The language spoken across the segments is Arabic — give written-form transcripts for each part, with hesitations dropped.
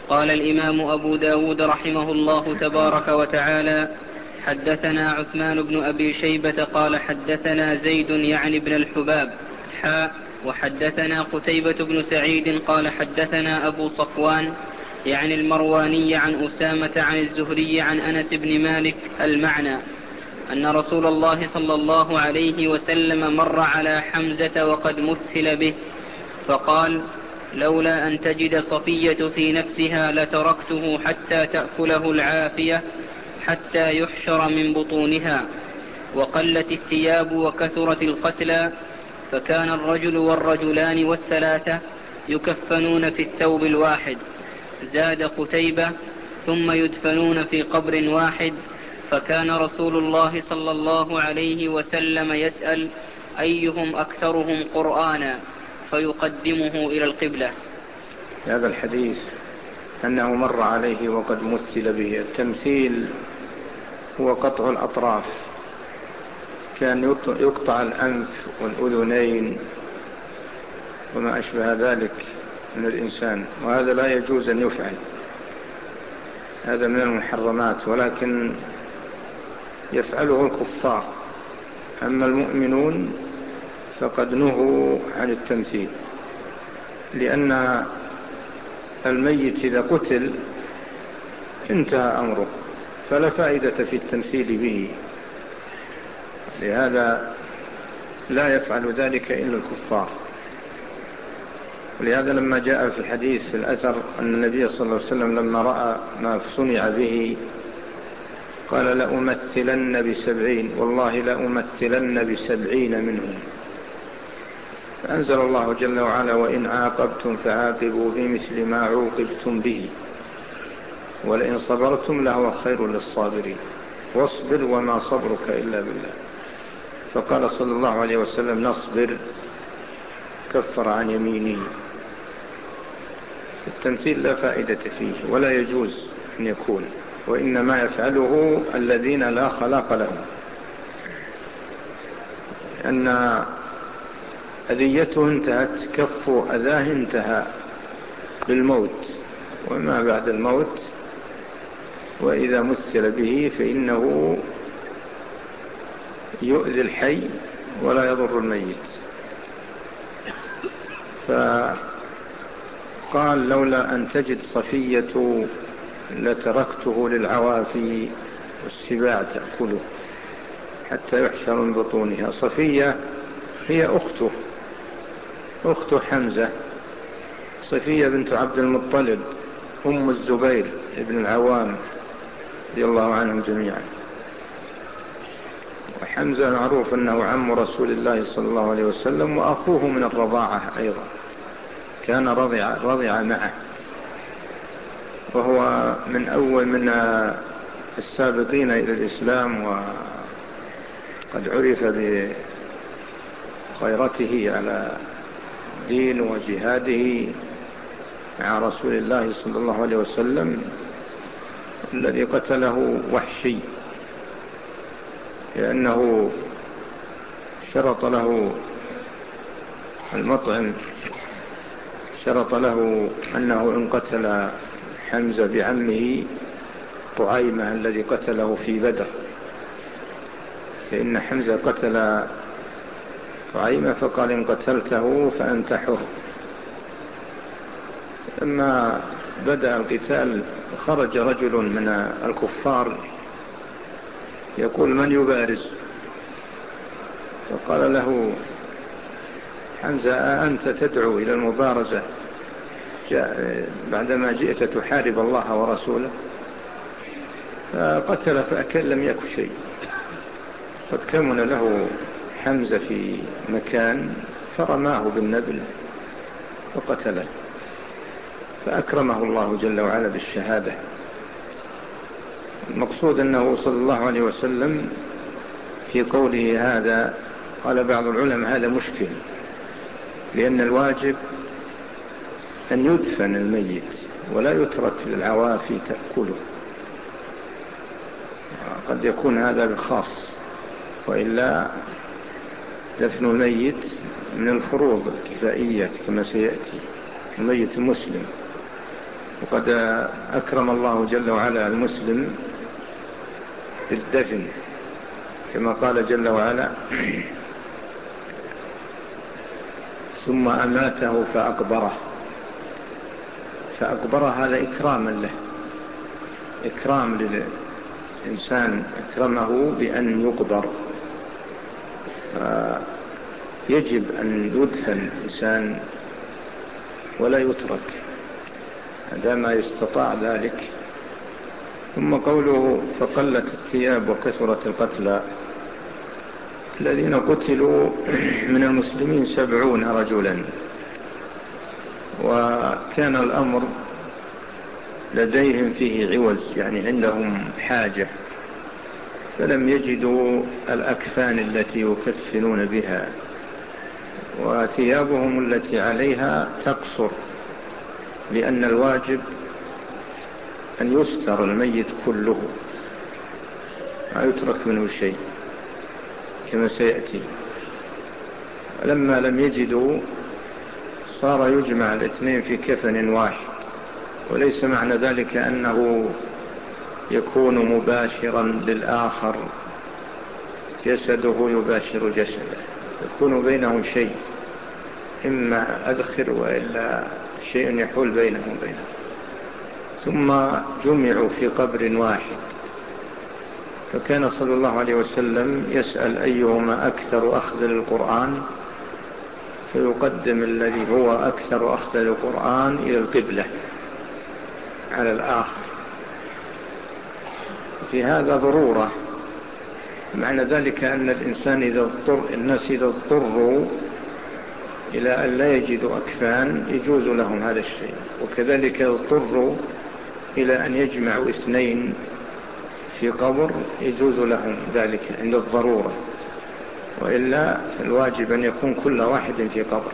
قال الإمام أبو داود رحمه الله تبارك وتعالى: حدثنا عثمان بن أبي شيبة قال حدثنا زيد يعني بن الحباب وحدثنا قتيبة بن سعيد قال حدثنا أبو صفوان يعني المرواني عن أسامة عن الزهري عن أنس بن مالك المعنى أن رسول الله صلى الله عليه وسلم مر على حمزة وقد مثل به فقال: لولا أن تجد صفية في نفسها لتركته حتى تأكله العافية حتى يحشر من بطونها. وقلت الثياب وكثرت القتلى، فكان الرجل والرجلان والثلاثة يكفنون في الثوب الواحد. زاد قتيبة: ثم يدفنون في قبر واحد. فكان رسول الله صلى الله عليه وسلم يسأل أيهم أكثرهم قرآنا فيقدمه إلى القبلة. هذا الحديث أنه مر عليه وقد مثل به. التمثيل هو قطع الأطراف، كان يقطع الأنف والأذنين وما أشبه ذلك من الإنسان، وهذا لا يجوز أن يفعل، هذا من المحرمات، ولكن يفعله الكفار. أما المؤمنون فقد نهوا عن التمثيل، لأن الميت إذا قتل انتهى أمره، فلا فائدة في التمثيل به، لهذا لا يفعل ذلك إلا الكفار. ولهذا لما جاء في الحديث في الأثر أن النبي صلى الله عليه وسلم لما رأى ما صنع به قال: لأمثلن ب70، والله لأمثلن ب70 منهم. فأنزل الله جل وعلا: وإن عاقبتم فعاقبوا بمثل ما عوقبتم به ولئن صبرتم لهو خير للصابرين واصبر وما صبرك إلا بالله. فقال صلى الله عليه وسلم: نصبر، كفر عن يمينه. التمثيل لا فائدة فيه ولا يجوز أن يكون، وإنما يفعله الذين لا خلاق لهم، أن أذيته انتهت، كف أذاه انتهى بالموت، وما بعد الموت وإذا مثل به فإنه يؤذي الحي ولا يضر الميت. فقال: لولا أن تجد صفية لتركته للعوافي والسباع تأكله حتى يحشر من بطونها. صفية هي أخت حمزة، صفية بنت عبد المطلب أم الزبير ابن العوام رضي الله عنهم جميعا. وحمزة معروف أنه عم رسول الله صلى الله عليه وسلم وأخوه من الرضاعة أيضا، كان رضع معه، وهو من أول من السابقين إلى الإسلام، وقد عرف بخيرته على دين وجهاده مع رسول الله صلى الله عليه وسلم، الذي قتله وحشي لأنه شرط له المطعم، شرط له أنه إن قتل حمزة بعمه طعيمة الذي قتله في بدر، فإن حمزة قتل طعيمة، فقال: إن قتلته فأنت حر. لما بدأ القتال خرج رجل من الكفار يقول: من يبارز؟ فقال له حمزة: أنت تدعو إلى المبارزة بعدما جئت تحارب الله ورسوله؟ فقتل فأكل لم يكن شيء. قد كمن له حمزة في مكان فرماه بالنبل فقتله، فأكرمه الله جل وعلا بالشهادة. المقصود أنه صلى الله عليه وسلم في قوله هذا، قال بعض العلماء هذا مشكل، لأن الواجب أن يدفن الميت ولا يترك للعوافي تأكله، قد يكون هذا بخاص، وإلا دفن الميت من الفروض الكفائية كما سيأتي، الميت المسلم وقد أكرم الله جل وعلا المسلم بالدفن كما قال جل وعلا ثم أماته فأقبره هذا إكراما له، إكرام للإنسان أكرمه بأن يقبر. يجب أن يدفن الإنسان ولا يترك عندما يستطاع ذلك. ثم قوله فقلت الثياب وكثرت القتلى، الذين قتلوا من المسلمين 70 رجلا، وكان الأمر لديهم فيه عوز، يعني عندهم حاجة، فلم يجدوا الأكفان التي يكفنون بها، وثيابهم التي عليها تقصر، لأن الواجب أن يستر الميت كله ما يترك منه شيء كما سيأتي. لما لم يجدوا صار يجمع الاثنين في كفن واحد، وليس معنى ذلك أنه يكون مباشرا للآخر، جسده يباشر جسده، يكون بينهم شيء، إما أدخر وإلا شيء يحول بينهم وبينه. ثم جمعوا في قبر واحد، فكان صلى الله عليه وسلم يسأل أيهما أكثر أخذ للقرآن، فيقدم الذي هو أكثر أخذ للقرآن إلى القبلة على الآخر. في هذا ضرورة، معنى ذلك أن الناس إذا اضطروا إلى أن لا يجدوا أكفان يجوز لهم هذا الشيء، وكذلك اضطروا إلى أن يجمعوا 2 في قبر يجوز لهم ذلك عند الضرورة، وإلا فالواجب أن يكون كل واحد في قبر.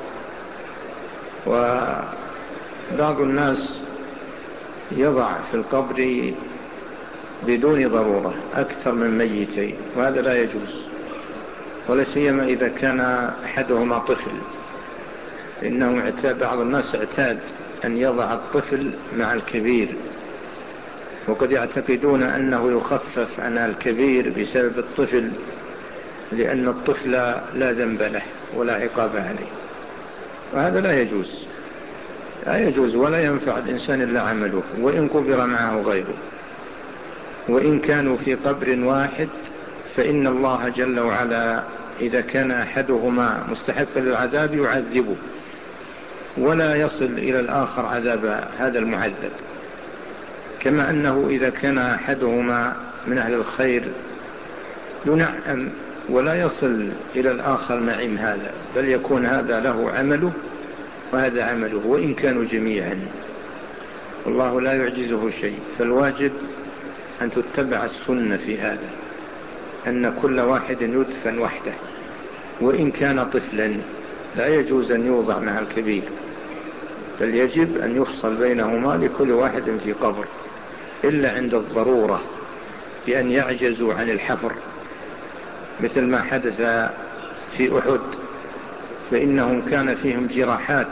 وبعض الناس يضع في القبر بدون ضرورة أكثر من 2، وهذا لا يجوز، ولا سيما إذا كان أحدهما طفل، إنه بعض الناس اعتاد أن يضع الطفل مع الكبير، وقد يعتقدون أنه يخفف عن الكبير بسبب الطفل، لأن الطفل لا ذنب له ولا عقاب عليه، وهذا لا يجوز ولا ينفع الإنسان إلا عمله، وإن قبر معه غيره. وإن كانوا في قبر واحد فإن الله جل وعلا إذا كان أحدهما مستحقا للعذاب يعذبه، ولا يصل إلى الآخر عذاب هذا المعذب، كما أنه إذا كان أحدهما من أهل الخير ينعم ولا يصل إلى الآخر نعيم هذا، بل يكون هذا له عمله وهذا عمله، وإن كانوا جميعا، والله لا يعجزه شيء. فالواجب أن تتبع السنة في هذا، أن كل واحد يدفن وحده، وإن كان طفلا لا يجوز أن يوضع مع الكبير، بل يجب أن يفصل بينهما لكل واحد في قبر، إلا عند الضرورة بأن يعجزوا عن الحفر، مثل ما حدث في أحد، فإنهم كان فيهم جراحات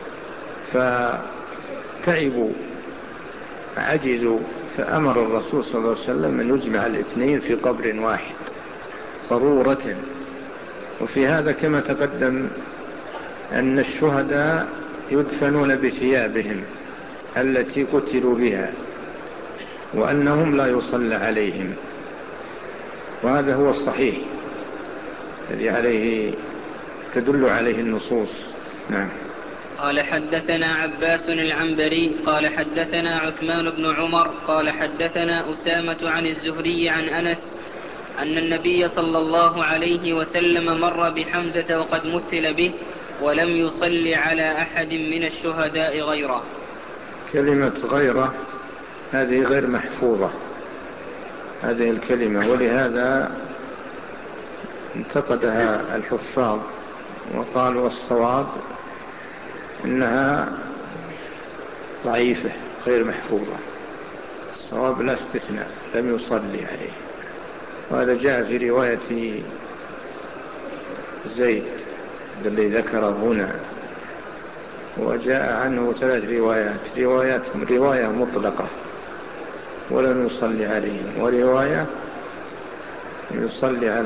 فتعبوا عجزوا، فأمر الرسول صلى الله عليه وسلم أن يجمع 2 في قبر واحد ضرورة. وفي هذا كما تقدم أن الشهداء يدفنون بثيابهم التي قتلوا بها، وأنهم لا يصلى عليهم، وهذا هو الصحيح الذي عليه تدل عليه النصوص. نعم. قال حدثنا عباس العنبري قال حدثنا عثمان بن عمر قال حدثنا أسامة عن الزهري عن أنس أن النبي صلى الله عليه وسلم مر بحمزة وقد مثل به ولم يصل على أحد من الشهداء غيره. كلمة غيره هذه غير محفوظة، هذه الكلمة، ولهذا انتقدها الحفاظ وقالوا الصواب إنها ضعيفة غير محفوظة، الصواب لا استثناء، لم يصلي عليه. وهذا جاء في رواية زيد الذي ذكر هنا، وجاء عنه 3 روايات، رواياتهم رواية مطلقة ولم يصلي عليهم، ورواية يصلي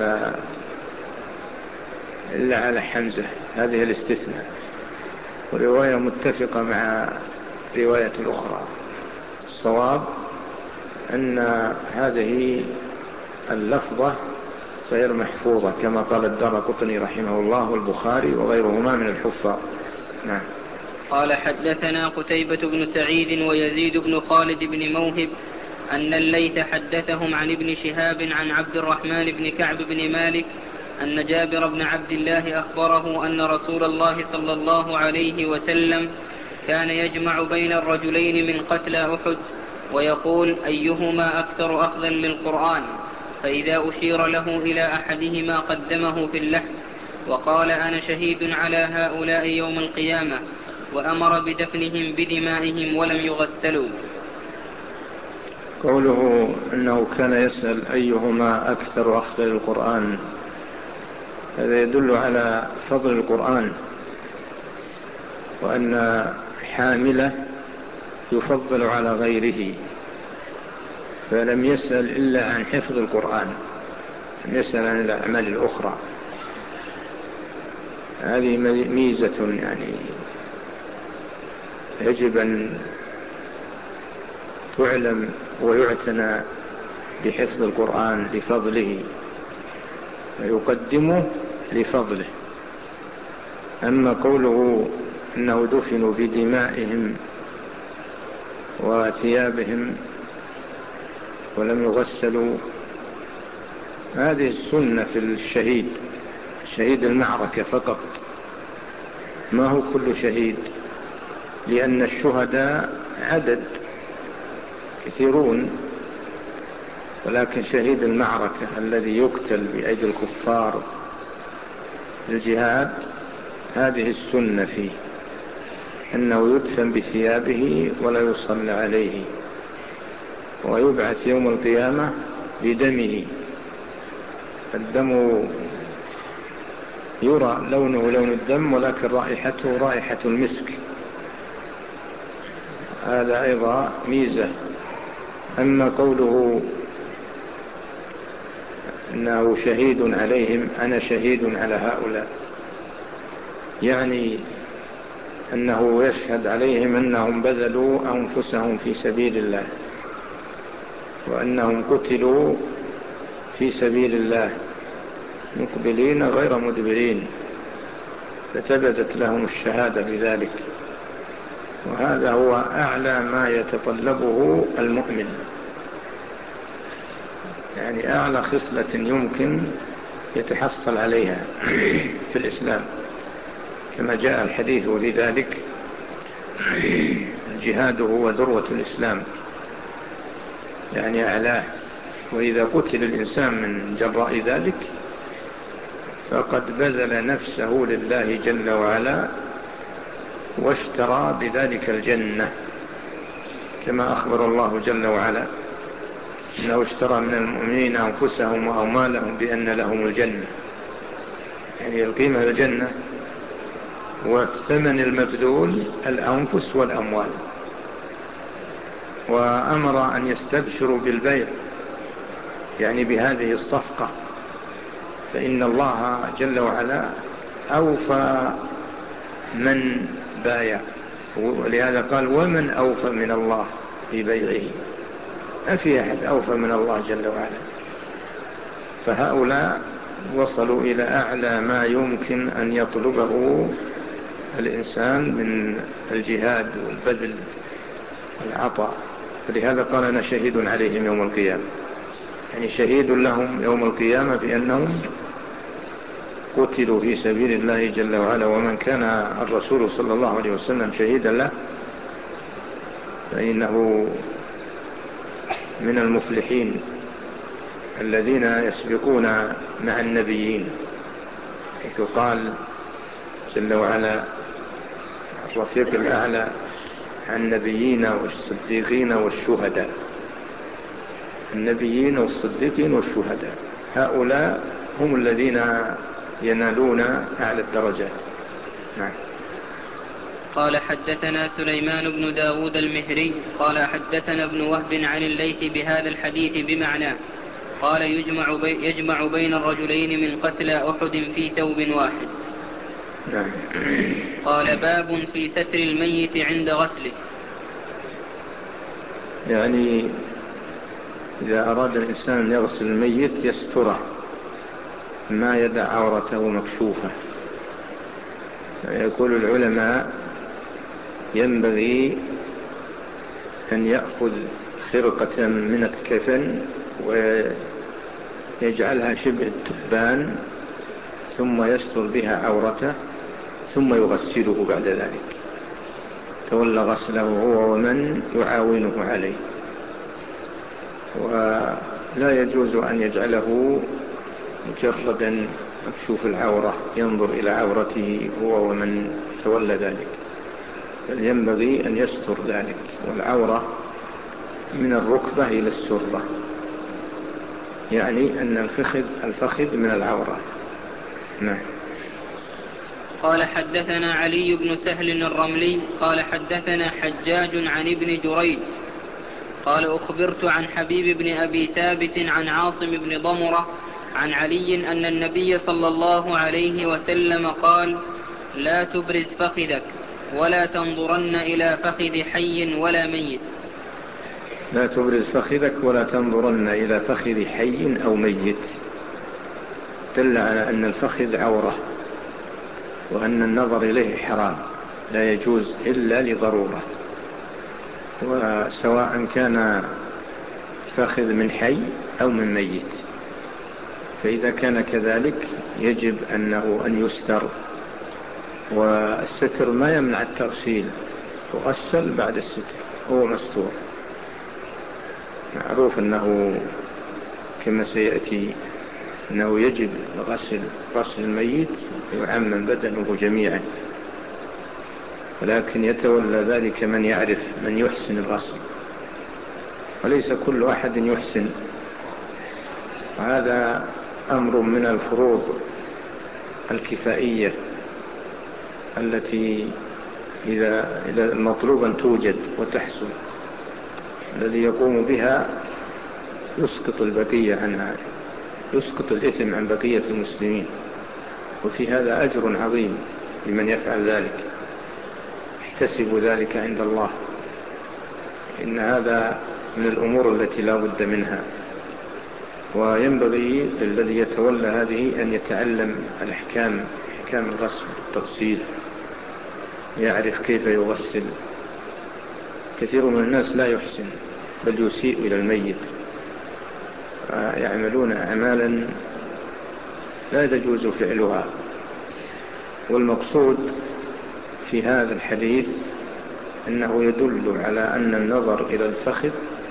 إلا على حمزة، هذه الاستثناء، ورواية متفقة مع رواية الأخرى. الصواب أن هذه اللفظة غير محفوظة كما قال الدارقطني رحمه الله والبخاري وغيرهما من الحفاظ. نعم. قال حدثنا قتيبة بن سعيد ويزيد بن خالد بن موهب أن الليث حدثهم عن ابن شهاب عن عبد الرحمن بن كعب بن مالك أن جابر بن عبد الله أخبره أن رسول الله صلى الله عليه وسلم كان يجمع بين الرجلين من قتلى أحد ويقول أيهما أكثر أخذا للقرآن، فإذا أشير له إلى أحدهما قدمه في اللحد وقال أنا شهيد على هؤلاء يوم القيامة، وأمر بدفنهم بدمائهم ولم يغسلوا. قوله أنه كان يسأل أيهما أكثر أخذا للقرآن، هذا يدل على فضل القرآن، وأن حامله يفضل على غيره، فلم يسأل إلا عن حفظ القرآن، لم يسأل عن الأعمال الأخرى. هذه ميزة يعني يجب أن تعلم ويعتنى بحفظ القرآن لفضله، ويقدمه لفضله. أما قوله أنه دفنوا بدمائهم وثيابهم ولم يغسلوا، هذه السنة في الشهيد، شهيد المعركة فقط، ما هو كل شهيد، لأن الشهداء عدد كثيرون، ولكن شهيد المعركة الذي يقتل بأيدي الكفار الجهاد، هذه السنة فيه أنه يدفن بثيابه ولا يصلى عليه، ويبعث يوم القيامة بدمه. الدم يرى لونه لون الدم، ولكن رائحته رائحة المسك، هذا أيضا ميزة. أما قوله أنه شهيد عليهم، أنا شهيد على هؤلاء، يعني أنه يشهد عليهم أنهم بذلوا أنفسهم في سبيل الله، وأنهم قتلوا في سبيل الله مقبلين غير مدبرين، فتبدت لهم الشهادة بذلك، وهذا هو أعلى ما يتطلبه المؤمن، يعني أعلى خصلة يمكن يتحصل عليها في الإسلام، كما جاء الحديث في ذلك: الجهاد هو ذروة الإسلام، يعني أعلاه. وإذا قتل الإنسان من جراء ذلك فقد بذل نفسه لله جل وعلا، واشترى بذلك الجنة، كما أخبر الله جل وعلا أنه اشترى من المؤمنين أنفسهم وأموالهم بأن لهم الجنة، يعني القيمة الجنة، والثمن المبذول الأنفس والأموال. وأمر أن يستبشروا بالبيع، يعني بهذه الصفقة، فإن الله جل وعلا أوفى من بايع، ولهذا قال: ومن أوفى من الله في بيعه، ما في أحد أوفى من الله جل وعلا. فهؤلاء وصلوا إلى أعلى ما يمكن أن يطلبه الإنسان من الجهاد والبذل والعطاء، فلهذا قال: أنا شهيد عليهم يوم القيامة، يعني شهيد لهم يوم القيامة بأنهم قتلوا في سبيل الله جل وعلا. ومن كان الرسول صلى الله عليه وسلم شهيدا له فإنه من المفلحين الذين يسبقون مع النبيين، حيث قال جل وعلا: الرفيق الأعلى عن النبيين والصديقين والشهداء. النبيين والصديقين والشهداء هؤلاء هم الذين ينالون أعلى الدرجات. نعم. قال حدثنا سليمان بن داود المهري قال حدثنا ابن وهب عن الليث بهذا الحديث بمعناه قال يجمع بين الرجلين من قتلى أحد في ثوب واحد. قال باب في ستر الميت عند غسله. يعني إذا أراد الإنسان أن يغسل الميت يستره، ما يدع عورته مكشوفة. يقول العلماء ينبغي أن يأخذ خرقة من الكفن ويجعلها شبه التبان ثم يستر بها عورته ثم يغسله بعد ذلك، تولى غسله هو ومن يعاونه عليه. ولا يجوز أن يجعله مجردا مكشوف العورة ينظر إلى عورته هو ومن تولى ذلك، بل ينبغي أن يستر ذلك. والعورة من الركبة إلى السرة، يعني أن الفخذ من العورة. نعم. قال حدثنا علي بن سهل الرملي قال حدثنا حجاج عن ابن جريج قال أخبرت عن حبيب بن أبي ثابت عن عاصم بن ضمرة عن علي أن النبي صلى الله عليه وسلم قال لا تبرز فخذك ولا تنظرن إلى فخذ حي ولا ميت. لا تبرز فخذك ولا تنظرن إلى فخذ حي أو ميت، دل على أن الفخذ عورة وأن النظر إليه حرام، لا يجوز إلا لضرورة، وسواء كان فخذ من حي أو من ميت. فإذا كان كذلك يجب أن يستر، والستر ما يمنع التغسيل، تغسل بعد الستر، هو مستور. معروف أنه كما سيأتي أنه يجب غسل الميت يعمم بدنه جميعا، ولكن يتولى ذلك من يعرف، من يحسن الغسل، وليس كل أحد يحسن. وهذا أمر من الفروض الكفائية التي إذا مطلوبا توجد وتحصل، الذي يقوم بها يسقط البقية عنها، يسقط الإثم عن بقية المسلمين، وفي هذا أجر عظيم لمن يفعل ذلك، احتسبوا ذلك عند الله. إن هذا من الأمور التي لا بد منها، وينبغي للذي يتولى هذه أن يتعلم الأحكام، أحكام الغسل والتغسيل، يعرف كيف يغسل. كثير من الناس لا يحسن بل يسيء إلى الميت، يعملون أعمالا لا يجوز فعلها. والمقصود في هذا الحديث أنه يدل على أن النظر إلى الفخذ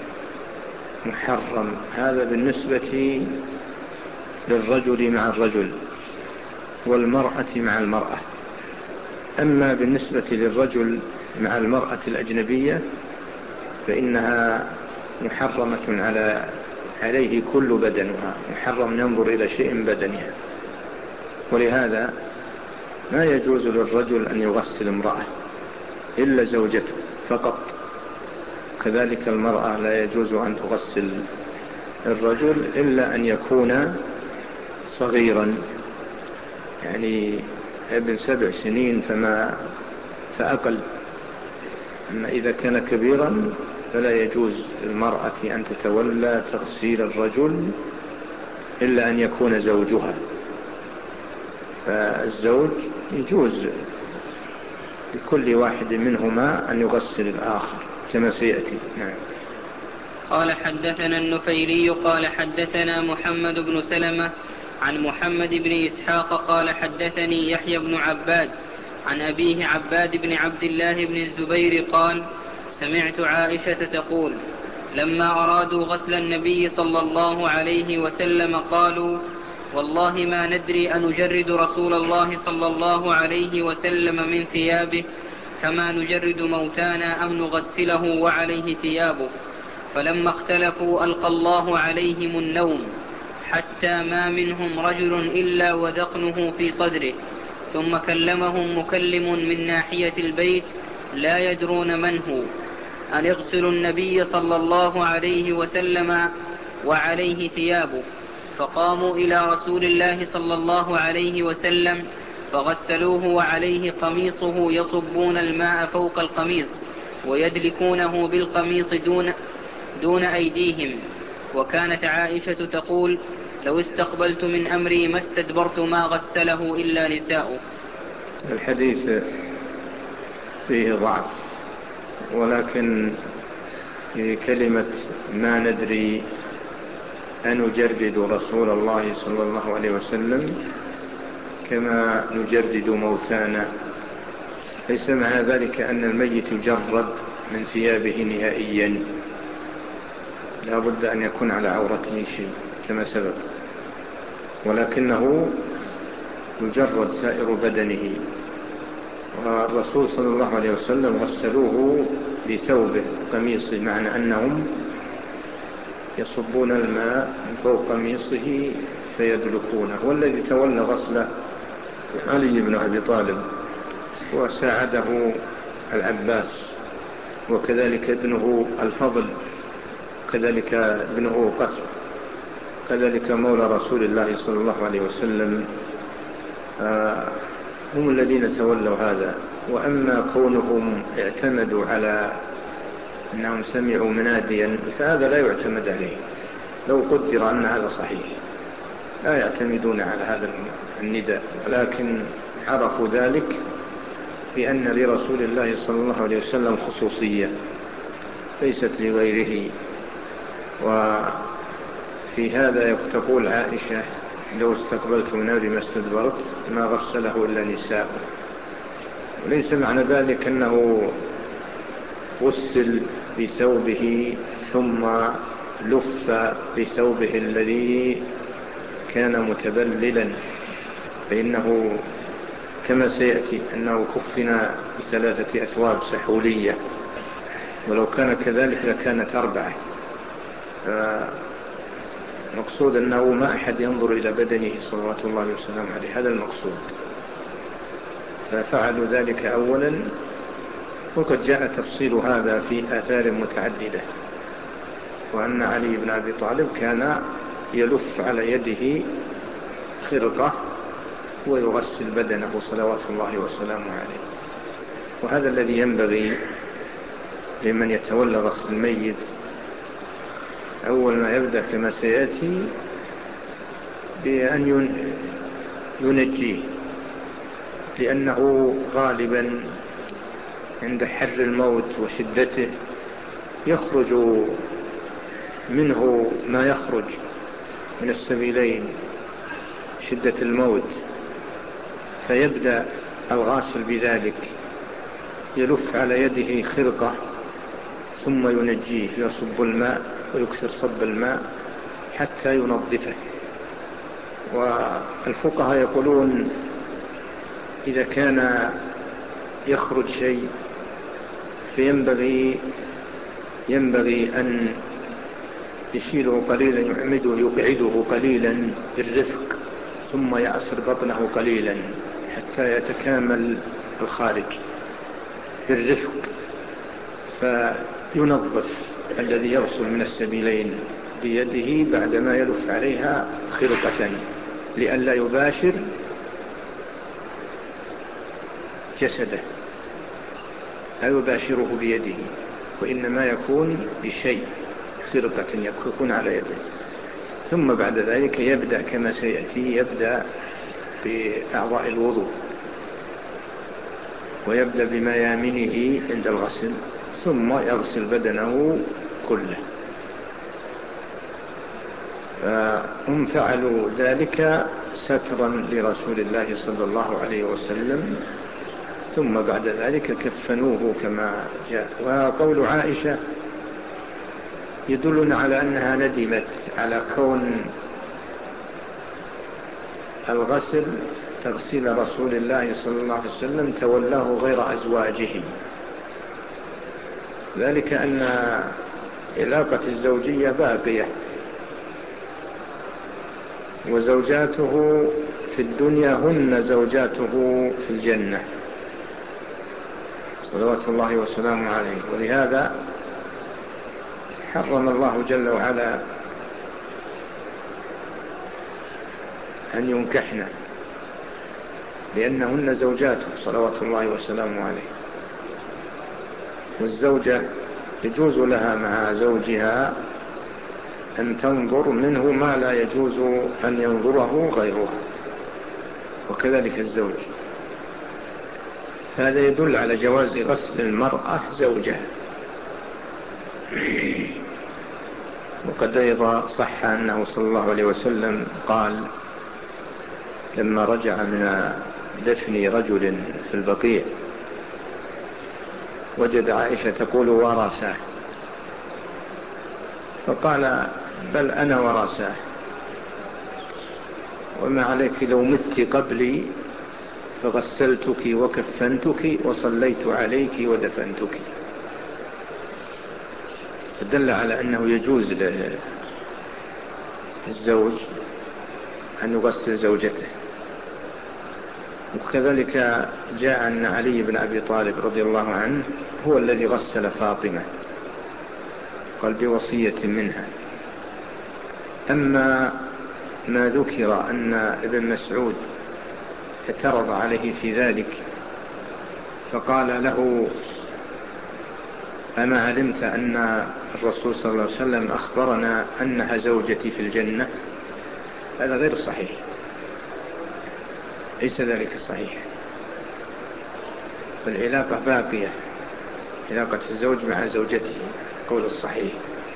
محرم، هذا بالنسبة للرجل مع الرجل والمرأة مع المرأة. أما بالنسبة للرجل مع المرأة الأجنبية فإنها محرمة عليه كل بدنها، محرم ينظر إلى شيء بدنها. ولهذا ما يجوز للرجل أن يغسل امرأة إلا زوجته فقط، كذلك المرأة لا يجوز أن تغسل الرجل إلا أن يكون صغيرا، يعني ابن 7 سنين فأقل. أما إذا كان كبيرا فلا يجوز للمرأة أن تتولى تغسيل الرجل إلا أن يكون زوجها. فالزوج يجوز لكل واحد منهما أن يغسل الآخر كما سيأتي. نعم. قال حدثنا النفيلي قال حدثنا محمد بن سلمة عن محمد بن إسحاق قال حدثني يحيى بن عباد عن أبيه عباد بن عبد الله بن الزبير قال سمعت عائشة تقول لما أرادوا غسل النبي صلى الله عليه وسلم قالوا والله ما ندري أن نجرد رسول الله صلى الله عليه وسلم من ثيابه كما نجرد موتانا أم نغسله وعليه ثيابه. فلما اختلفوا ألقى الله عليهم النوم حتى ما منهم رجل إلا وذقنه في صدره ثم كلمهم مكلم من ناحية البيت لا يدرون من هو أن اغسلوا النبي صلى الله عليه وسلم وعليه ثيابه، فقاموا إلى رسول الله صلى الله عليه وسلم فغسلوه وعليه قميصه، يصبون الماء فوق القميص ويدلكونه بالقميص دون أيديهم. وكانت عائشة تقول: لو استقبلت من أمري ما استدبرت ما غسله إلا نساؤه. الحديث فيه ضعف، ولكن في كلمة ما ندري أنجرد رسول الله صلى الله عليه وسلم كما نجرد موتانا، ليس معنى ذلك أن الميت يجرد من ثيابه نهائيا، لا بد أن يكون على عورته شيء كما سبق، ولكنه يجرد سائر بدنه. والرسول صلى الله عليه وسلم غسلوه بثوبه قميصه، معنى أنهم يصبون الماء من فوق قميصه فيدلكونه. والذي تولى غسله علي بن أبي طالب، وساعده العباس، وكذلك ابنه الفضل، كذلك ابنه قتل، كذلك مولى رسول الله صلى الله عليه وسلم، هم الذين تولوا هذا. وأما كونهم اعتمدوا على أنهم سمعوا مناديا فهذا لا يعتمد عليه، لو قدر أن هذا صحيح لا يعتمدون على هذا النداء، ولكن عرفوا ذلك بأن لرسول الله صلى الله عليه وسلم خصوصية ليست لغيره. وفي هذا تقول عائشة: لو استقبلت من أمري ما استدبرت ما غسله إلا نساء. وليس معنى ذلك أنه غسل بثوبه ثم لف بثوبه الذي كان متبللا، فإنه كما سيأتي أنه كفن بثلاثة أثواب سحولية، ولو كان كذلك لكانت 4. المقصود أنه ما أحد ينظر إلى بدنه صلوات الله وسلامه عليه، هذا المقصود. ففعلوا ذلك أولا، وقد جاء تفصيل هذا في آثار متعددة، وأن علي بن أبي طالب كان يلف على يده خرقة ويغسل بدنه صلوات الله وسلامه عليه. وهذا الذي ينبغي لمن يتولى غسل الميت، أول ما يبدأ كما سيأتي بأن ينجيه، لأنه غالبا عند حر الموت وشدته يخرج منه ما يخرج من السبيلين، شدة الموت، فيبدأ الغاسل بذلك يلف على يده خرقة ثم ينجيه، يصب الماء ويكثر صب الماء حتى ينظفه. والفقهاء يقولون إذا كان يخرج شيء فينبغي أن يشيله قليلا، يقعده قليلا بالرفق، ثم يعصر بطنه قليلا حتى يتكامل الخارج بالرفق، فينظف الذي يغسل من السبيلين بيده بعدما يلف عليها خرقة، لئلا يباشر جسده، لا يباشره بيده، وإنما يكون بشيء خرقة يكون على يده. ثم بعد ذلك يبدأ كما سيأتي، يبدأ بأعضاء الوضوء، ويبدأ بميامنه عند الغسل، ثم يغسل بدنه كله. فهم فعلوا ذلك سترا لرسول الله صلى الله عليه وسلم، ثم بعد ذلك كفنوه كما جاء. وقول عائشة يدلنا على أنها ندمت على كون الغسل تغسيل رسول الله صلى الله عليه وسلم تولاه غير أزواجه، ذلك أن علاقة الزوجية باقية، وزوجاته في الدنيا هن زوجاته في الجنة صلوات الله وسلامه عليه. ولهذا حرم الله جل وعلا أن ينكحن، لأنهن زوجاته صلوات الله وسلامه عليه. والزوجة يجوز لها مع زوجها أن تنظر منه ما لا يجوز أن ينظره غيره، وكذلك الزوج. هذا يدل على جواز غسل المرأة زوجها. وقد أيضا صح أنه صلى الله عليه وسلم قال لما رجع من دفن رجل في البقيع وجد عائشة تقول وراساه، فقال بل أنا وراساه، وما عليك لو مت قبلي فغسلتك وكفنتك وصليت عليك ودفنتك. فدل على أنه يجوز للزوج أن يغسل زوجته. وكذلك جاء أن علي بن أبي طالب رضي الله عنه هو الذي غسل فاطمة، قال بوصية منها. أما ما ذكر أن ابن مسعود اعترض عليه في ذلك فقال له أما علمت أن الرسول صلى الله عليه وسلم أخبرنا أنها زوجتي في الجنة؟ هذا غير صحيح، ليس ذلك صحيح. فالعلاقة باقية، علاقة الزوج مع زوجته قول الصحيح.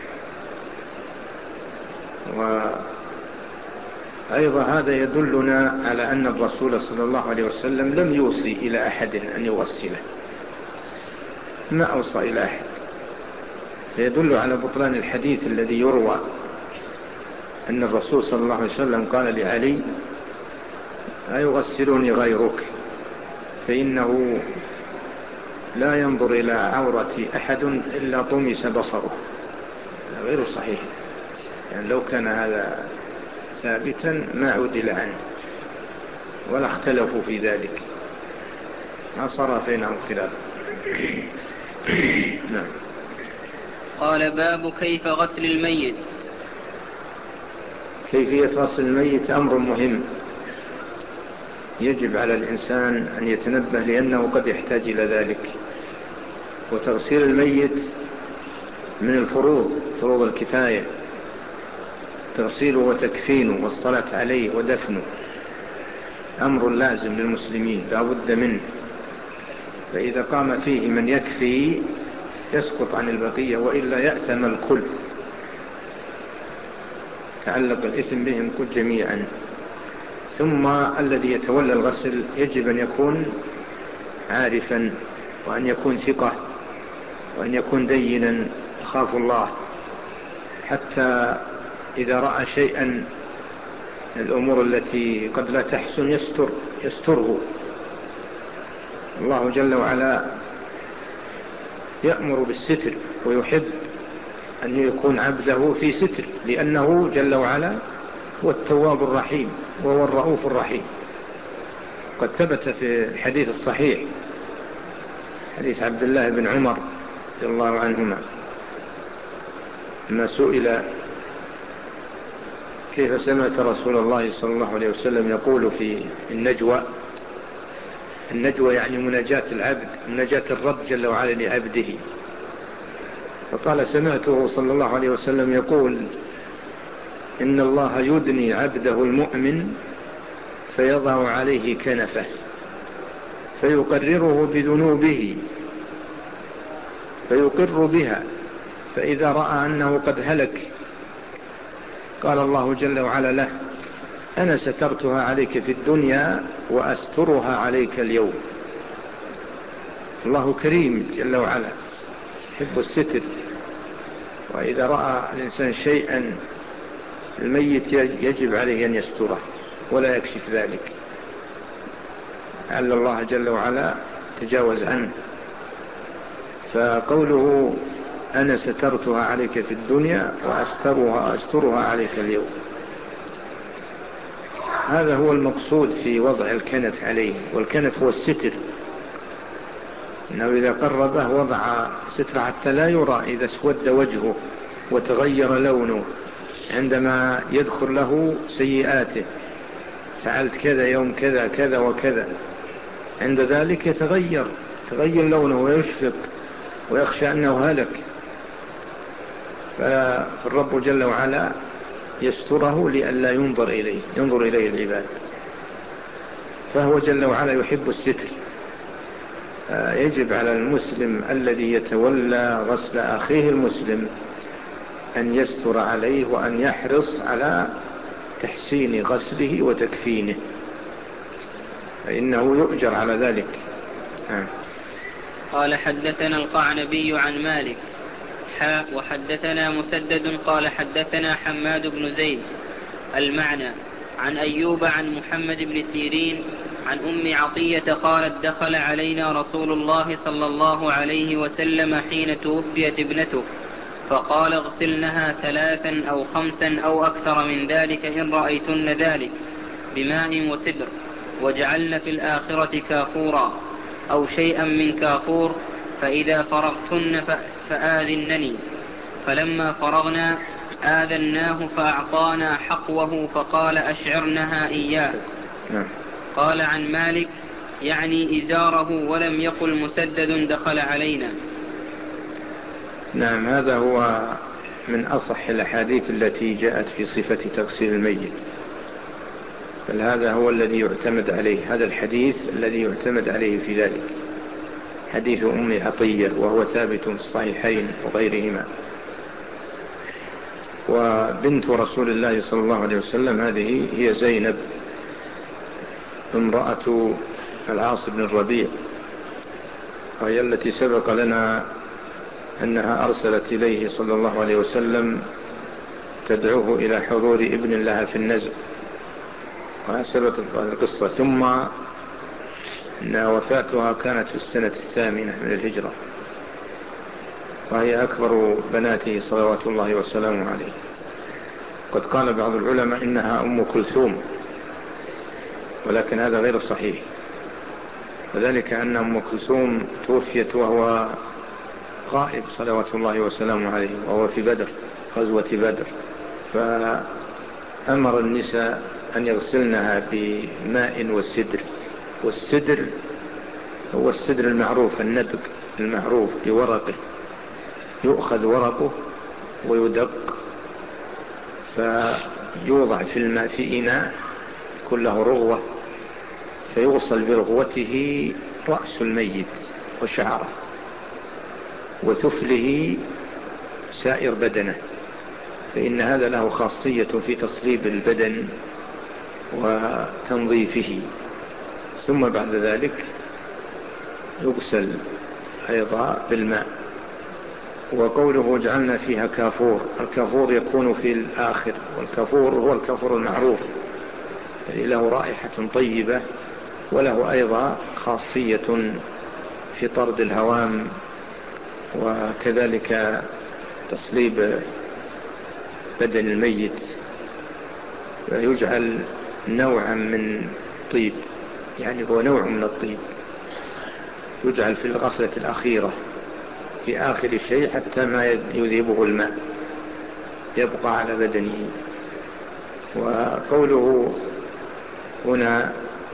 وأيضا هذا يدلنا على أن الرسول صلى الله عليه وسلم لم يوصي إلى أحد أن يغسله، ما أوصى إلى أحد. فيدل على بطلان الحديث الذي يروى أن الرسول صلى الله عليه وسلم قال لعلي لا يغسلني غيرك فإنه لا ينظر إلى عورة أحد إلا طمس بصره. غير صحيح، يعني لو كان هذا ثابتا ما عدل عنه ولا اختلفوا في ذلك، ما صار بينهم خلاف. نعم. قال باب كيف غسل الميت. كيفية غسل الميت أمر مهم يجب على الإنسان أن يتنبه، لأنه قد يحتاج إلى ذلك. وتغسيل الميت من الفروض، فروض الكفاية، تغسيله وتكفينه والصلاة عليه ودفنه أمر لازم للمسلمين لا بد منه. فإذا قام فيه من يكفي يسقط عن البقية، وإلا يأثم الكل، تعلق الإثم بهم كل جميعا. ثم الذي يتولى الغسل يجب أن يكون عارفا، وأن يكون ثقة، وأن يكون دينا يخاف الله، حتى إذا رأى شيئا الأمور التي قد لا تحسن يستره. الله جل وعلا يأمر بالستر ويحب أن يكون عبده في ستر، لأنه جل وعلا هو التواب الرحيم وهو الرؤوف الرحيم. قد ثبت في الحديث الصحيح حديث عبد الله بن عمر رضي الله عنهما ما سئل كيف سمعت رسول الله صلى الله عليه وسلم يقول في النجوى يعني مناجاة العبد، مناجاة الرب جل وعلا لعبده. فقال سمعته صلى الله عليه وسلم يقول إن الله يدني عبده المؤمن فيضع عليه كنفه فيقرره بذنوبه فيقر بها، فإذا رأى أنه قد هلك قال الله جل وعلا له أنا سترتها عليك في الدنيا وأسترها عليك اليوم. الله كريم جل وعلا يحب الستر. وإذا رأى الإنسان شيئا الميت يجب عليه أن يستره ولا يكشف ذلك، لعل الله جل وعلا تجاوز عنه. فقوله أنا سترتها عليك في الدنيا وأسترها عليك اليوم، هذا هو المقصود في وضع الكنف عليه، والكنف هو الستر، إنه إذا قربه وضع ستر حتى لا يرى إذا اسود وجهه وتغير لونه عندما يذكر له سيئاته، فعلت كذا يوم كذا كذا وكذا، عند ذلك يتغير لونه ويشفق ويخشى أنه هلك، فالرب جل وعلا يستره لئلا ينظر إليه العباد، فهو جل وعلا يحب الستر. يجب على المسلم الذي يتولى غسل أخيه المسلم أن يستر عليه وأن يحرص على تحسين غسله وتكفينه، فإنه يؤجر على ذلك. قال حدثنا القعنبي عن مالك وحدثنا مسدد قال حدثنا حماد بن زيد المعنى عن أيوب عن محمد بن سيرين عن أم عطية قالت دخل علينا رسول الله صلى الله عليه وسلم حين توفيت ابنته فقال اغسلنها 3 أو 5 أو أكثر من ذلك إن رأيتن ذلك بماء وسدر، وجعلن في الآخرة كافورا أو شيئا من كافور، فإذا فرغتن فآذنني. فلما فرغنا آذناه فأعطانا حقوه فقال أشعرنها إياه. قال عن مالك يعني إزاره، ولم يقل مسدد دخل علينا. نعم، هذا هو من أصح الأحاديث التي جاءت في صفة تغسيل الميت، بل هذا هو الذي يعتمد عليه، هذا الحديث الذي يعتمد عليه في ذلك، حديث أم عطية، وهو ثابت في الصحيحين وغيرهما. وبنت رسول الله صلى الله عليه وسلم هذه هي زينب امرأة العاص بن الربيع، وهي التي سبق لنا أنها أرسلت إليه صلى الله عليه وسلم تدعوه إلى حضور ابن لها في النزع، وسبق القصة. ثم أن وفاتها كانت في السنة 8 من الهجرة، وهي أكبر بناته صلوات الله وسلامه عليه. قد قال بعض العلماء إنها أم كلثوم، ولكن هذا غير صحيح، وذلك أن أم كلثوم توفيت وهو غائب صلوات الله وسلامه عليه، وهو في بدر، غزوة بدر، فأمر النساء أن يغسلنها بماء والسدر. والسدر هو السدر المعروف، النبق المعروف بورقه، يؤخذ ورقه ويدق، فيوضع في الماء في إناء كله رغوة، فيغسل برغوته رأس الميت وشعره، وثفله سائر بدنه، فإن هذا له خاصية في تصليب البدن وتنظيفه. ثم بعد ذلك يغسل أيضا بالماء. وقوله جعلنا فيها كافور، الكافور يكون في الآخر، والكافور هو الكافور المعروف الذي له رائحة طيبة، وله أيضا خاصية في طرد الهوام، وكذلك تصليب بدن الميت، ويجعل نوعا من طيب، يعني هو نوع من الطيب، يجعل في الغسلة الأخيرة في آخر شيء حتى ما يذيبه الماء، يبقى على بدنه. وقوله هنا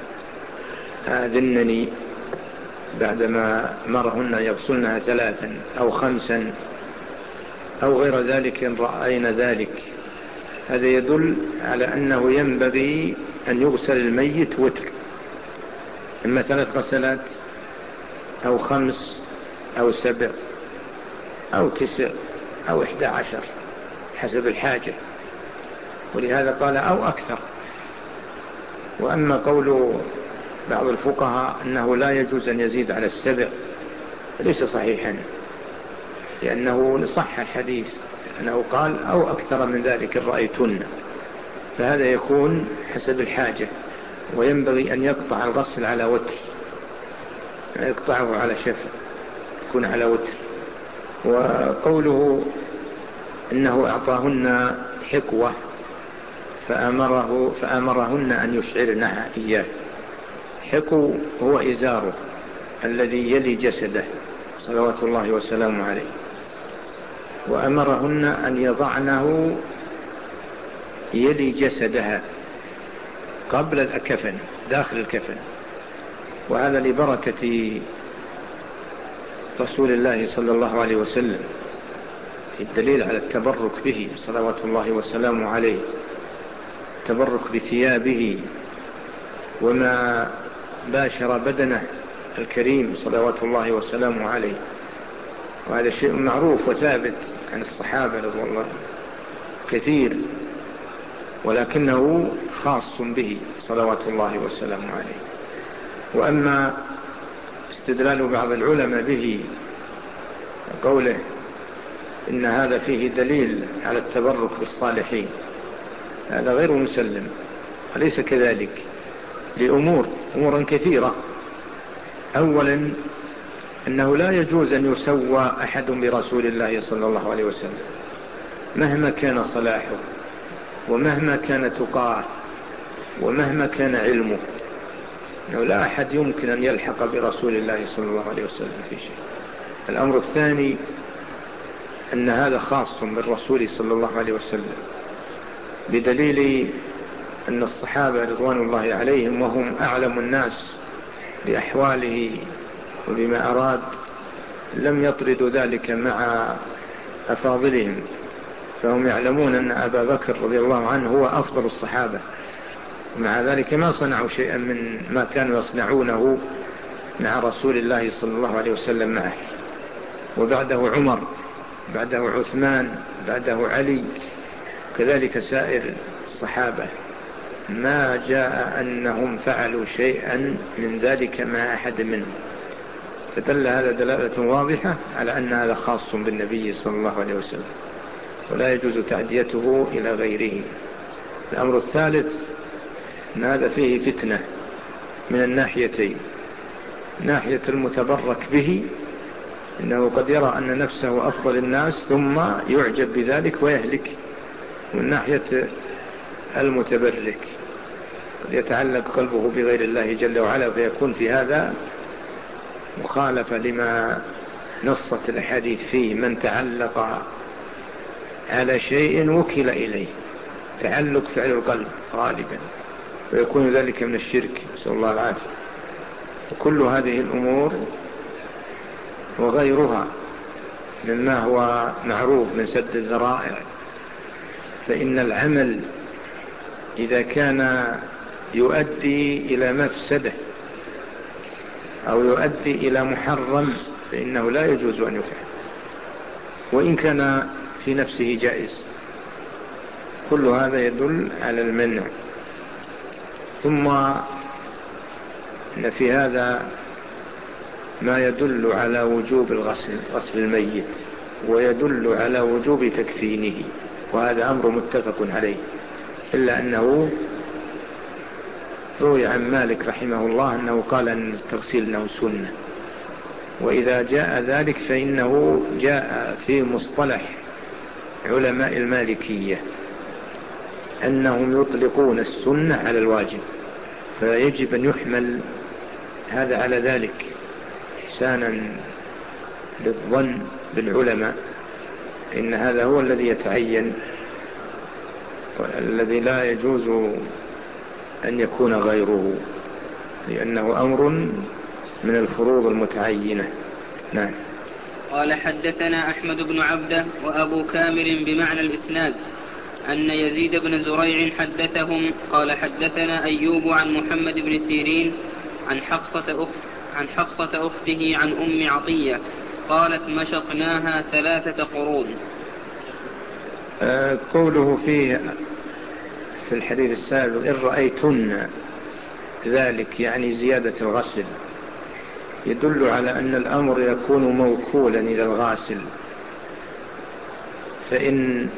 آذنني بعدما مرهن يغسلنها 3 أو 5 أو غير ذلك إن رأينا ذلك، هذا يدل على أنه ينبغي أن يغسل الميت وتر، إما 3 غسلات أو 5 أو 7 أو 9 أو 11 حسب الحاجة، ولهذا قال أو أكثر. وأما قول بعض الفقهاء أنه لا يجوز أن يزيد على 7 ليس صحيحا، لأنه صح الحديث أنه قال أو أكثر من ذلك إن رأيتن، فهذا يكون حسب الحاجة، وينبغي أن يقطع الغسل على وتر، يقطعه على شفع، يكون على وتر. وقوله إنه أعطاهن حقوة، فأمرهن أن يشعرنها إياه. حكو هو إزاره الذي يلي جسده صلوات الله وسلامه عليه، وأمرهن أن يضعنه يلي جسدها قبل الكفن داخل الكفن، وهذا لبركة رسول الله صلى الله عليه وسلم، الدليل على التبرك به صلوات الله وسلامه عليه، التبرك بثيابه وما باشر بدنه الكريم صلوات الله وسلامه عليه. وهذا شيء معروف وثابت عن الصحابة رضوان الله كثير، ولكنه خاص به صلوات الله وسلامه عليه. وأما استدلال بعض العلماء به قوله إن هذا فيه دليل على التبرك بالصالحين، هذا غير مسلم، وليس كذلك لأمور كثيرة. أولا أنه لا يجوز أن يسوى أحد برسول الله صلى الله عليه وسلم مهما كان صلاحه ومهما كان تقاه ومهما كان علمه، أنه لا أحد يمكن أن يلحق برسول الله صلى الله عليه وسلم في شيء. الأمر الثاني أن هذا خاص بالرسول صلى الله عليه وسلم، بدليل أن الصحابة رضوان الله عليهم وهم أعلم الناس بأحواله وبما أراد لم يطردوا ذلك مع أفاضلهم، فهم يعلمون أن أبا بكر رضي الله عنه هو أفضل الصحابة، ومع ذلك ما صنعوا شيئا من ما كانوا يصنعونه مع رسول الله صلى الله عليه وسلم معه. وبعده عمر، بعده عثمان، بعده علي، كذلك سائر الصحابة ما جاء أنهم فعلوا شيئا من ذلك مع أحد منهم، فدل هذا دلالة واضحة على أن هذا خاص بالنبي صلى الله عليه وسلم ولا يجوز تعديته إلى غيره. الأمر الثالث أن هذا فيه فتنة من الناحيتين، ناحية المتبرك به إنه قد يرى أن نفسه أفضل الناس ثم يعجب بذلك ويهلك، ومن ناحية المتبرك قد يتعلق قلبه بغير الله جل وعلا، فيكون في هذا مخالفة لما نصت الحديث فيه: من تعلق على شيء وكل إليه، تعلق فعل القلب غالبا، ويكون ذلك من الشرك، نسأل الله العافية. وكل هذه الأمور وغيرها مما هو معروف من سد الذرائع، فإن العمل إذا كان يؤدي إلى مفسده أو يؤدي إلى محرم فإنه لا يجوز أن يفعل، وإن كان في نفسه جائز. كل هذا يدل على المنع. ثم إن في هذا ما يدل على وجوب غسل الميت، ويدل على وجوب تكفينه، وهذا أمر متفق عليه، إلا أنه روي عن مالك رحمه الله أنه قال أن التغسيل أنه سنة، وإذا جاء ذلك فإنه جاء في مصطلح علماء المالكية أنهم يطلقون السنة على الواجب، فيجب أن يحمل هذا على ذلك إحسانا للظن بالعلماء، إن هذا هو الذي يتعين والذي لا يجوز أن يكون غيره، لأنه أمر من الفروض المتعينة. نعم. قال حدثنا أحمد بن عبده وأبو كامل بمعنى الإسناد أن يزيد بن زريع حدثهم قال حدثنا أيوب عن محمد بن سيرين عن حفصة أخته عن أم عطية قالت مشطناها 3 قرون. قوله في الحديث السابق إن رأيتن ذلك يعني زيادة الغسل، يدل على أن الأمر يكون موكولا إلى الغاسل، فإن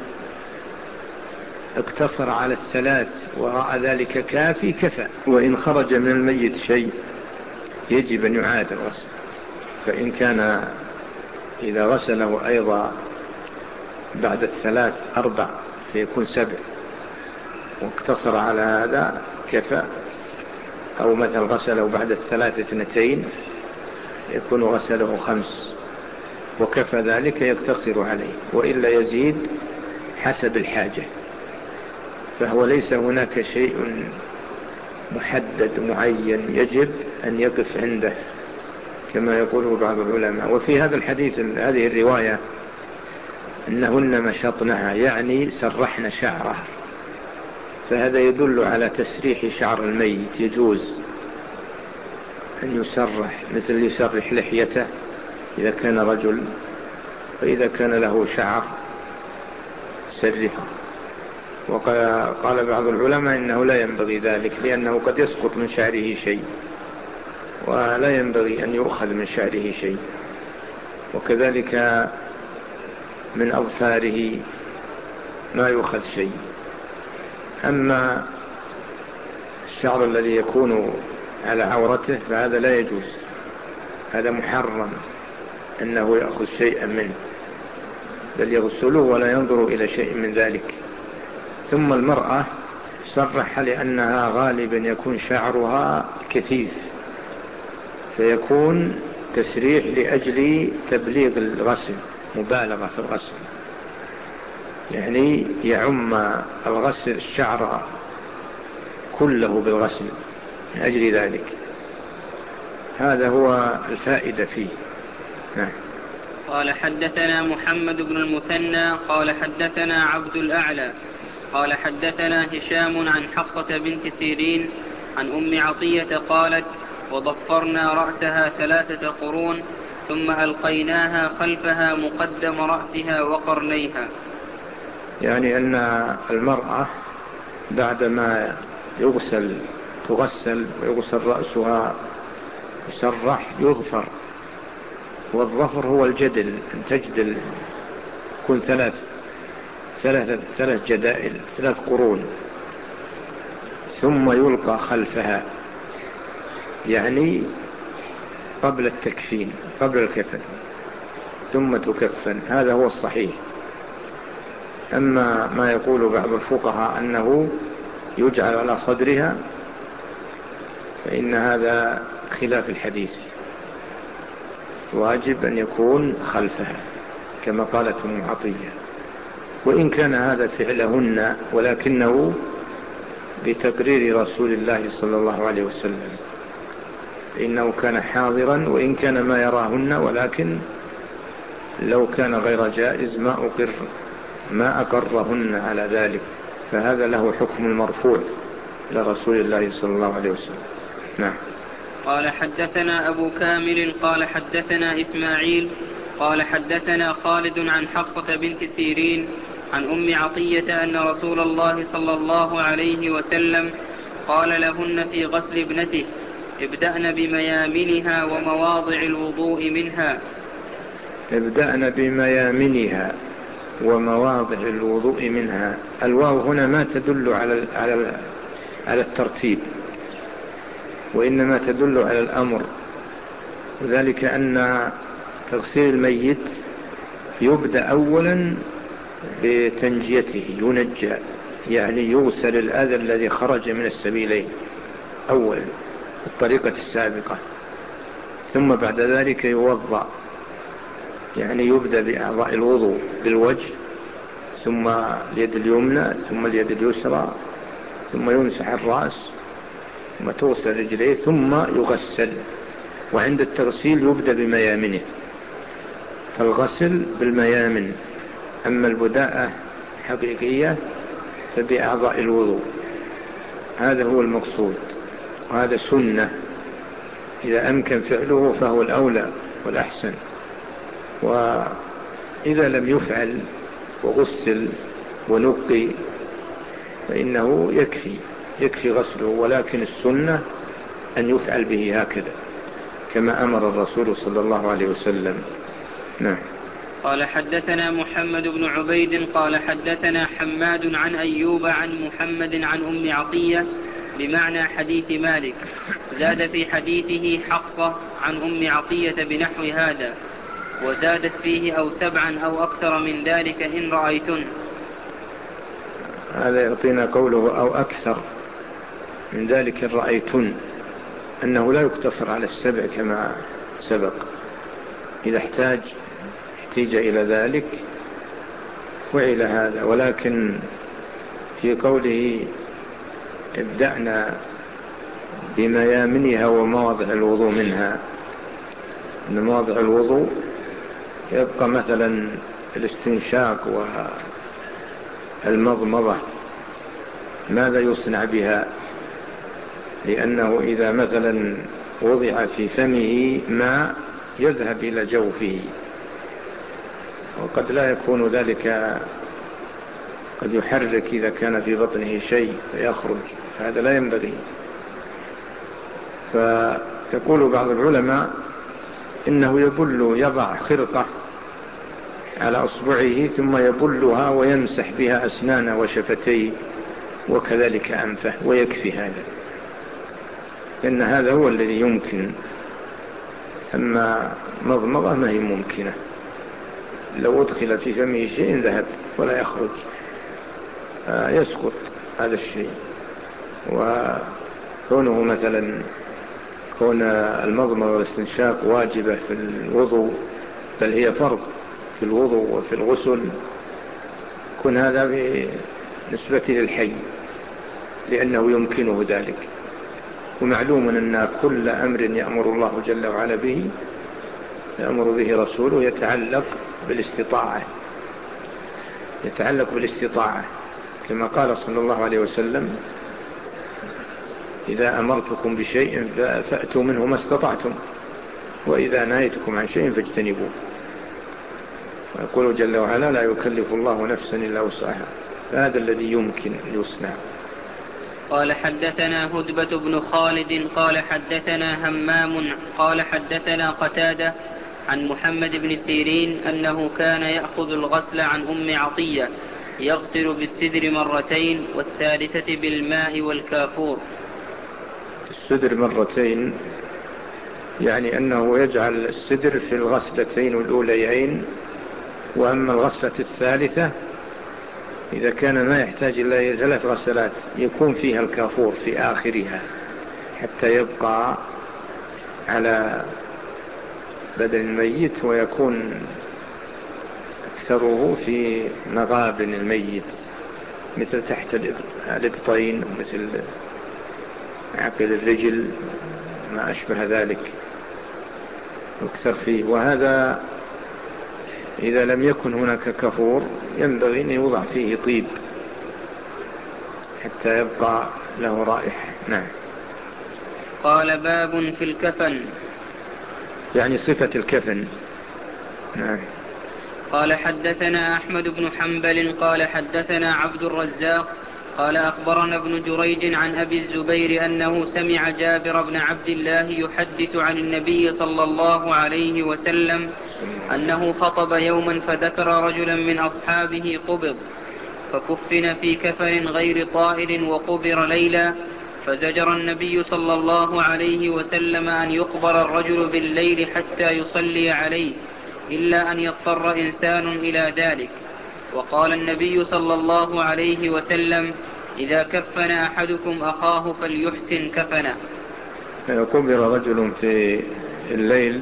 اقتصر على 3 ورأى ذلك كافي كفى، وإن خرج من الميت شيء يجب أن يعاد الغسل، فإن كان إذا غسله أيضا بعد 3 4 فيكون 7، واقتصر على هذا كفى، أو مثل غسله بعد 3 2 يكون غسله 5 وكفى ذلك يقتصر عليه، وإلا يزيد حسب الحاجة. فهو ليس هناك شيء محدد معين يجب أن يقف عنده كما يقوله بعض العلماء. وفي هذا الحديث هذه الرواية إنهن مشطنها، يعني سرحن شعره، فهذا يدل على تسريح شعر الميت. يجوز أن يسرح، مثل يسرح لحيته إذا كان رجل، وإذا كان له شعر سرحه. وقال بعض العلماء إنه لا ينبغي ذلك، لأنه قد يسقط من شعره شيء، ولا ينبغي أن يؤخذ من شعره شيء. وكذلك من أظفاره ما يؤخذ شيء. أما الشعر الذي يكون على عورته فهذا لا يجوز، هذا محرم أنه يأخذ شيئا منه، بل يغسله ولا ينظر إلى شيء من ذلك. ثم المرأة صرح لأنها غالبا يكون شعرها كثيف، فيكون تسريح لأجل تبليغ الغسل، مبالغة في الغسل، يعني يعم الغسل الشعر كله بالغسل من أجل ذلك. هذا هو الفائدة فيه. نعم. قال حدثنا محمد بن المثنى قال حدثنا عبد الأعلى قال حدثنا هشام عن حفصة بنت سيرين عن أم عطية قالت: وضفرنا رأسها 3 قرون ثم ألقيناها خلفها مقدم رأسها وقرنيها. يعني أن المرأة بعدما تغسل ويغسل رأسها يسرح يظفر، والظفر هو الجدل، أن تجدل، يكون 3 جدائل، 3 قرون، ثم يلقى خلفها، يعني قبل التكفين، قبل الكفن، ثم تكفن. هذا هو الصحيح. أما ما يقول بعض الفقهاء أنه يجعل على صدرها فإن هذا خلاف الحديث، واجب أن يكون خلفها كما قالت أم عطية. وإن كان هذا فعلهن، ولكنه بتقرير رسول الله صلى الله عليه وسلم، إنه كان حاضرا وإن كان ما يراهن، ولكن لو كان غير جائز ما أقرهن على ذلك، فهذا له حكم المرفوع لرسول الله صلى الله عليه وسلم. نعم. قال حدثنا أبو كامل قال حدثنا إسماعيل قال حدثنا خالد عن حفصة بنت سيرين عن أم عطية أن رسول الله صلى الله عليه وسلم قال لهن في غسل ابنته: ابدأن بميامنها ومواضع الوضوء منها. ابدأن بميامنها ومواضع الوضوء منها. الواو هنا ما تدل على الترتيب، وإنما تدل على الأمر، وذلك أن تغسيل الميت يبدأ أولا بتنجيته، ينجى، يعني يغسل الأذى الذي خرج من السبيلين أولا بالطريقة السابقة، ثم بعد ذلك يوضأ، يعني يبدأ بأعضاء الوضوء، بالوجه، ثم اليد اليمنى، ثم اليد اليسرى، ثم يمسح الرأس، ثم تغسل رجليه، ثم يغسل. وعند التغسيل يبدأ بميامنه، فالغسل بالميامن. أما البداءة حقيقية فبأعضاء الوضوء. هذا هو المقصود، وهذا سنة، إذا أمكن فعله فهو الأولى والأحسن. وإذا لم يفعل وغسل ونقي فإنه يكفي غسله، ولكن السنة أن يفعل به هكذا كما أمر الرسول صلى الله عليه وسلم. نعم. قال حدثنا محمد بن عبيد قال حدثنا حماد عن أيوب عن محمد عن أم عطية بمعنى حديث مالك، زاد في حديثه حفصة عن أم عطية بنحو هذا، وزادت فيه أو 7 أو أكثر من ذلك إن رأيتن. هذا يعطينا قوله أو أكثر من ذلك رأيتن، أنه لا يقتصر على السبع كما سبق، إذا احتاج إلى ذلك فعل هذا. ولكن في قوله ابدأنا بميامنها ومواضع الوضوء منها، أن مواضع الوضوء يبقى مثلا الاستنشاق والمضمضة ماذا يصنع بها؟ لأنه إذا مثلا وضع في فمه ما يذهب إلى جوفه، وقد لا يكون ذلك، قد يحرك إذا كان في بطنه شيء فيخرج، فهذا لا ينبغي. فيقول بعض العلماء إنه يضع خرقة على أصبعه ثم يبلها ويمسح بها أسنانه وشفتيه وكذلك أنفه، ويكفي هذا، لأن هذا هو الذي يمكن. أما مضمضة ما هي ممكنة، لو أدخل في فمه شيء ذهب ولا يخرج، يسقط هذا الشيء. وكونه مثلا كون المضمضة والاستنشاق واجبة في الوضوء، بل هي فرض في الوضوء وفي الغسل، كن هذا بالنسبة للحي لأنه يمكنه ذلك. ومعلوم أن كل أمر يأمر الله جل وعلا به يأمر به رسوله يتعلق بالاستطاعة، كما قال صلى الله عليه وسلم إذا أمرتكم بشيء فأتوا منه ما استطعتم، وإذا نهيتكم عن شيء فاجتنبوه. ويقول جل وعلا لا يكلف الله نفسا إلا وسعها، فهذا الذي يمكن يصنع. قال حدثنا هدبة بن خالد قال حدثنا همام قال حدثنا قتادة عن محمد بن سيرين أنه كان يأخذ الغسل عن أم عطية يغسل بالسدر مرتين والثالثة بالماء والكافور. السدر مرتين يعني أنه يجعل السدر في الغسلتين الأوليين، وأما الغسلة الثالثة إذا كان ما يحتاج إلا 3 غسلات يكون فيها الكافور في آخرها حتى يبقى على بدن الميت، ويكون أكثره في مغابن الميت مثل تحت الإبطين ومثل عقل الرجل ما أشبه ذلك أكثر فيه. وهذا إذا لم يكن هناك كافور ينبغي أن يوضع فيه طيب حتى يبقى له رائحة. نعم. قال باب في الكفن، يعني صفة الكفن. نعم. قال حدثنا أحمد بن حنبل قال حدثنا عبد الرزاق قال أخبرنا ابن جريج عن أبي الزبير أنه سمع جابر بن عبد الله يحدث عن النبي صلى الله عليه وسلم أنه خطب يوما فذكر رجلا من أصحابه قبض فكفن في كفن غير طائل وقبر ليلا، فزجر النبي صلى الله عليه وسلم أن يقبر الرجل بالليل حتى يصلي عليه إلا أن يضطر إنسان إلى ذلك. وقال النبي صلى الله عليه وسلم إذا كفن أحدكم أخاه فليحسن كفنه. قبر رجل في الليل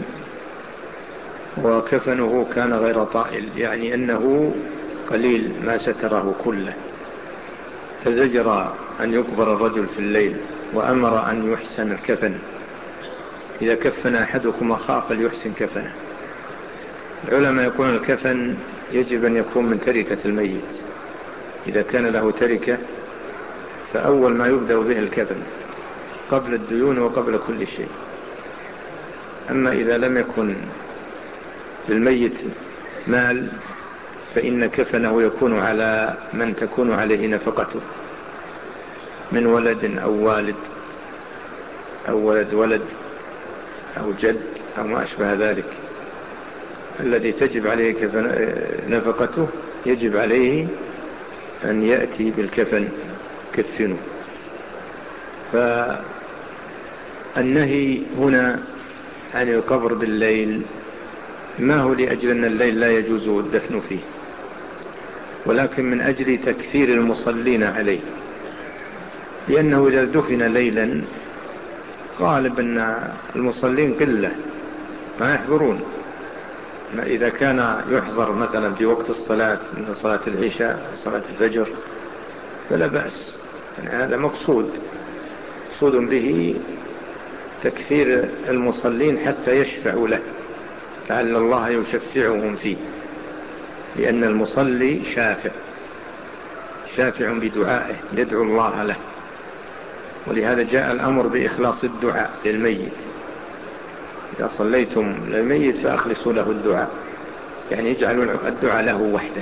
وكفنه كان غير طائل، يعني أنه قليل ما ستره كله، فزجر أن يقبر الرجل في الليل وأمر أن يحسن الكفن. إذا كفن أحدكم أخاه فليحسن كفنه. العلماء يقولون الكفن يجب أن يكون من تركة الميت، إذا كان له تركة فأول ما يبدأ به الكفن قبل الديون وقبل كل شيء. أما إذا لم يكن للميت مال فإن كفنه يكون على من تكون عليه نفقته من ولد أو والد أو ولد أو جد أو ما أشبه ذلك، الذي تجب عليه نفقته يجب عليه أن يأتي بالكفن كفنه. فالنهي هنا عن القبر بالليل ما هو لأجل أن الليل لا يجوز الدفن فيه، ولكن من أجل تكثير المصلين عليه، لأنه إذا دفن ليلا غالب أن المصلين قلة ما يحضرون. إذا كان يحضر مثلا في وقت الصلاة من صلاة العشاء صلاة الفجر فلا بأس، يعني هذا مقصود به تكثير المصلين حتى يشفعوا له، لعل الله يشفعهم فيه، لأن المصلي شافع بدعائه يدعو الله له، ولهذا جاء الأمر بإخلاص الدعاء للميت. إذا صليتم للميت فأخلصوا له الدعاء، يعني يجعلوا الدعاء له وحده،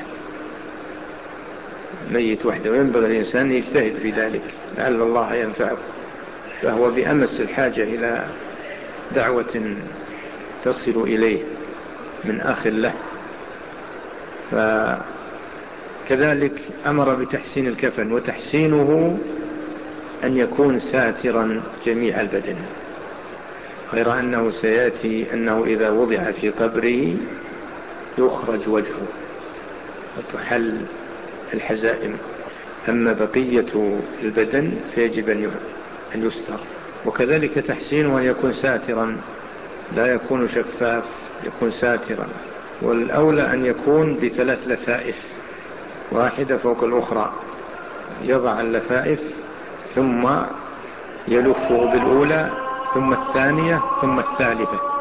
الميت وحده، وينبغي الإنسان يجتهد في ذلك لعل الله ينفعه، فهو بأمس الحاجة إلى دعوة تصل إليه من أخ له. فكذلك أمر بتحسين الكفن، وتحسينه أن يكون ساترا جميع البدن، غير أنه سيأتي أنه إذا وضع في قبره يخرج وجهه وتحل الحزائم، أما بقية البدن فيجب أن يستر. وكذلك تحسينه أن يكون ساترا، لا يكون شفاف، يكون ساترا، والأولى أن يكون ب3 لفائف واحدة فوق الأخرى، يضع اللفائف ثم يلفه بالأولى ثم الثانية ثم الثالثة،